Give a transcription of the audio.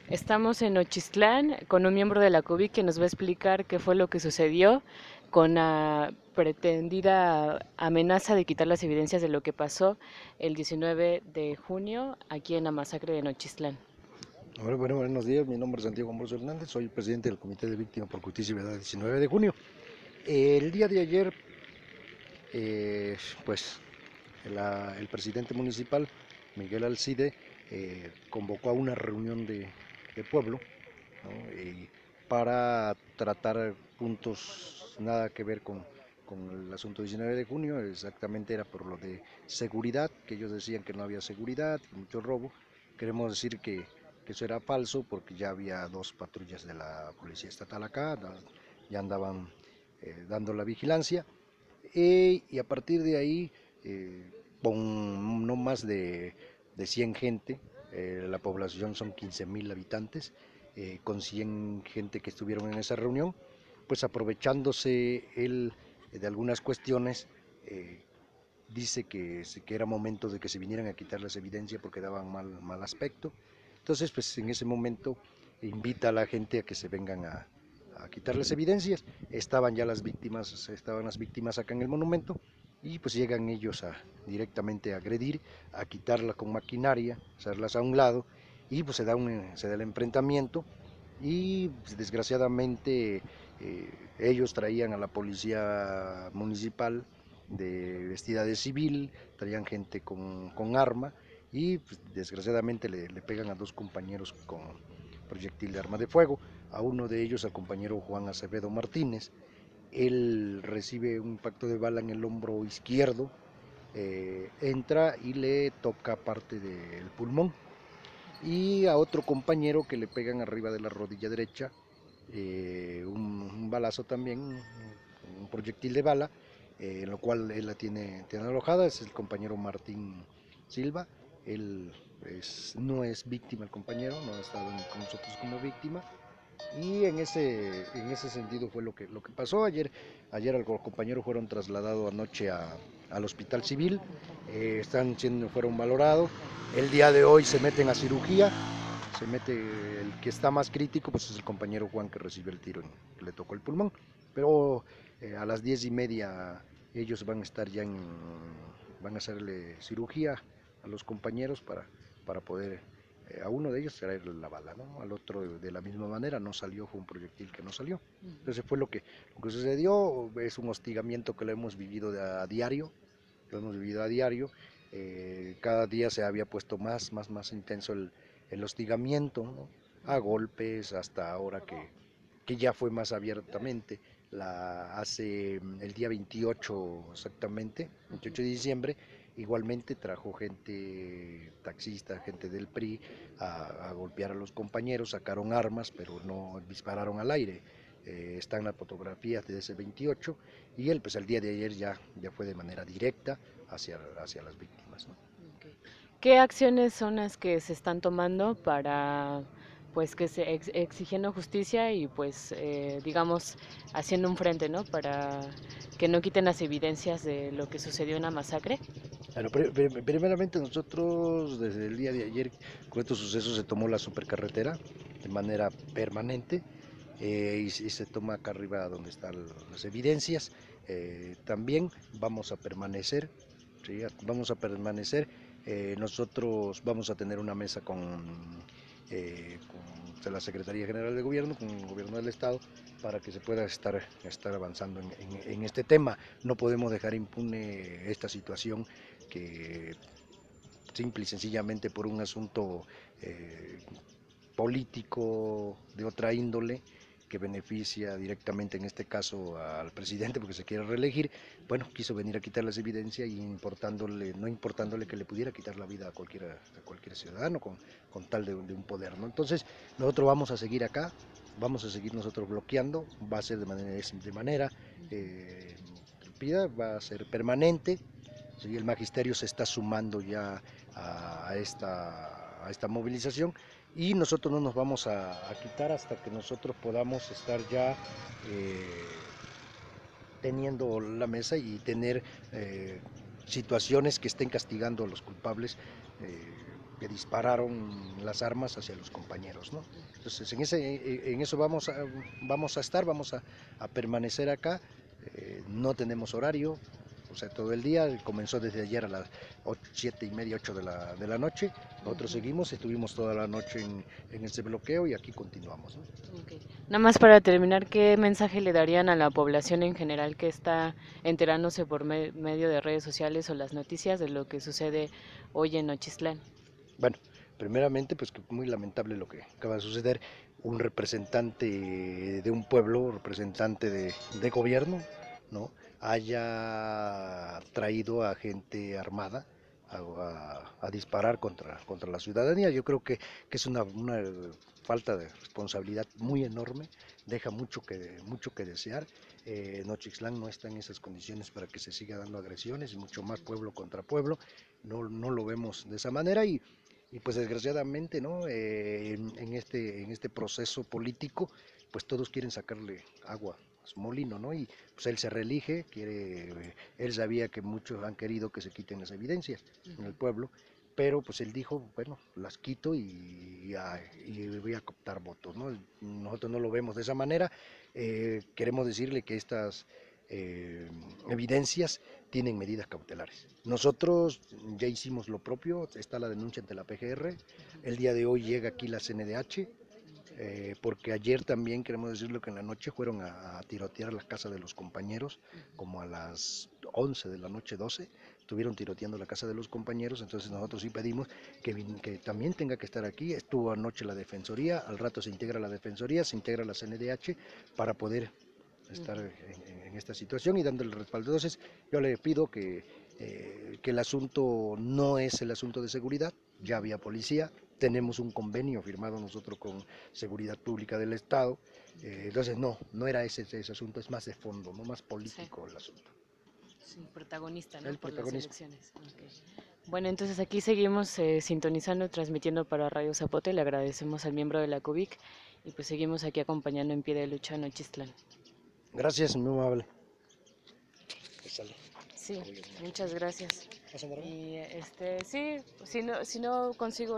Estamos en Nochistlán con un miembro de la COVID que nos va a explicar qué fue lo que sucedió con la pretendida amenaza de quitar las evidencias de lo que pasó el 19 de junio aquí en la masacre de Nochistlán. Bueno, buenos días, mi nombre es Santiago Ambrosio Hernández, soy presidente del Comité de Víctimas por Justicia y Verdad 19 de junio. El día de ayer, eh, pues el presidente municipal, Miguel Alcide, convocó a una reunión de pueblo, ¿no? Para tratar puntos nada que ver con el asunto 19 de junio, exactamente era por lo de seguridad, que ellos decían que no había seguridad, que mucho robo. Queremos decir que eso era falso porque ya había dos patrullas de la Policía Estatal acá, ya andaban dando la vigilancia y a partir de ahí, con no más de 100 gente, la población son 15.000 habitantes, con 100 gente que estuvieron en esa reunión, pues aprovechándose él de algunas cuestiones, dice que era momento de que se vinieran a quitar las evidencias porque daban mal aspecto. Entonces, pues en ese momento invita a la gente a que se vengan a quitar las evidencias. Estaban las víctimas acá en el monumento y pues llegan ellos directamente a agredir, a quitarla con maquinaria, hacerlas a un lado y pues se da el enfrentamiento y pues, desgraciadamente ellos traían a la policía municipal vestida de civil, traían gente con arma y pues, desgraciadamente le pegan a dos compañeros con proyectil de arma de fuego. A uno de ellos, al compañero Juan Acevedo Martínez, él recibe un impacto de bala en el hombro izquierdo, entra y le toca parte del pulmón. Y a otro compañero que le pegan arriba de la rodilla derecha, un balazo también, un proyectil de bala, en lo cual él la tiene alojada, es el compañero Martín Silva. Él no es víctima, el compañero, no ha estado con nosotros como víctima, y en ese sentido fue lo que pasó. Ayer los compañeros fueron trasladados anoche al Hospital Civil, fueron valorados. El día de hoy se meten a cirugía, el que está más crítico, pues es el compañero Juan que recibió el tiro, que le tocó el pulmón. Pero a las 10:30 ellos van a estar van a hacerle cirugía a los compañeros para poder a uno de ellos traerle la bala, ¿no? Al otro de la misma manera, no salió, fue un proyectil que no salió. Entonces fue lo que sucedió, es un hostigamiento que lo hemos vivido a diario, cada día se había puesto más intenso el hostigamiento, ¿no? A golpes, hasta ahora que ya fue más abiertamente, hace el día 28 exactamente, 28 de diciembre, igualmente trajo gente, taxista, gente del PRI, a golpear a los compañeros, sacaron armas, pero no dispararon al aire. Están las fotografías de ese 28 y él, pues el día de ayer ya fue de manera directa hacia las víctimas, ¿no? ¿Qué acciones son las que se están tomando para pues que se exigiendo justicia y pues digamos haciendo un frente, ¿no? Para que no quiten las evidencias de lo que sucedió en la masacre? Bueno, primeramente nosotros desde el día de ayer con estos sucesos se tomó la supercarretera de manera permanente, y se toma acá arriba donde están las evidencias. También vamos a permanecer, ¿sí? Vamos a permanecer. Nosotros vamos a tener una mesa con la Secretaría General de Gobierno, con el Gobierno del Estado, para que se pueda estar avanzando en este tema. No podemos dejar impune esta situación que simple y sencillamente por un asunto eh, político de otra índole que beneficia directamente en este caso al presidente porque se quiere reelegir, bueno, quiso venir a quitar las evidencias y no importándole que le pudiera quitar la vida a cualquier ciudadano con tal de un poder, ¿no? Entonces, nosotros vamos a seguir acá, vamos a seguir nosotros bloqueando, va a ser de manera va a ser permanente. Sí, el magisterio se está sumando ya a esta movilización y nosotros no nos vamos a quitar hasta que nosotros podamos estar ya teniendo la mesa y tener situaciones que estén castigando a los culpables, que dispararon las armas hacia los compañeros, ¿no? Entonces en eso vamos a estar, a permanecer acá, no tenemos horario, o sea, todo el día, comenzó desde ayer a las 7:30, 8 de la noche, nosotros seguimos, estuvimos toda la noche en ese bloqueo y aquí continuamos, ¿no? Okay. Nada más para terminar, ¿qué mensaje le darían a la población en general que está enterándose por medio de redes sociales o las noticias de lo que sucede hoy en Nochistlán? Bueno, primeramente, pues que muy lamentable lo que acaba de suceder. Un representante de un pueblo, representante de gobierno, ¿no? Haya traído a gente armada a disparar contra la ciudadanía. Yo creo que es una falta de responsabilidad muy enorme, deja mucho que desear. Nochixtlán no está en esas condiciones para que se siga dando agresiones, y mucho más pueblo contra pueblo. No lo vemos de esa manera y pues desgraciadamente, ¿no? En este proceso político, pues todos quieren sacarle agua a su molino, ¿no? Y pues él se reelige, él sabía que muchos han querido que se quiten las evidencias en el pueblo, pero pues él dijo, bueno, las quito y voy a captar votos, ¿no? Nosotros no lo vemos de esa manera, queremos decirle que estas evidencias tienen medidas cautelares. Nosotros ya hicimos lo propio, está la denuncia ante la PGR, el día de hoy llega aquí la CNDH, porque ayer también, queremos decirlo, que en la noche fueron a tirotear la casa de los compañeros, como a las 11 de la noche, 12, estuvieron tiroteando la casa de los compañeros, entonces nosotros sí pedimos que también tenga que estar aquí, estuvo anoche la Defensoría, al rato se integra la Defensoría, se integra la CNDH para poder estar en esta situación y dándole respaldo. Entonces yo le pido que el asunto no es el asunto de seguridad, ya había policía, tenemos un convenio firmado nosotros con Seguridad Pública del Estado, entonces no era ese asunto, es más de fondo, no más Sí, político el asunto. sí, protagonista, ¿no? El Por las protagonismo. elecciones. Okay. Bueno, entonces aquí seguimos sintonizando, transmitiendo para Radio Zapote. Le agradecemos al miembro de la CUBIC y pues seguimos aquí acompañando en pie de lucha a Nochistlán. Gracias, muy amable. Sí, muchas gracias. Y sí, si no consigo